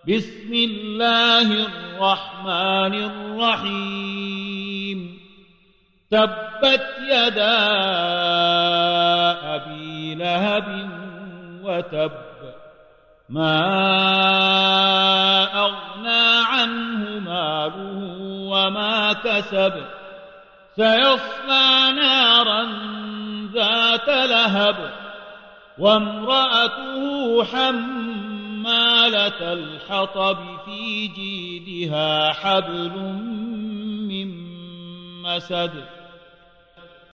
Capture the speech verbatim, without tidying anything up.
بسم الله الرحمن الرحيم تبت يدا أبي لهب وتب ما أغنى عنه ماله وما كسب سيصلى نارا ذات لهب وامرأته حمالة الحطب في جيدها حبل من مسد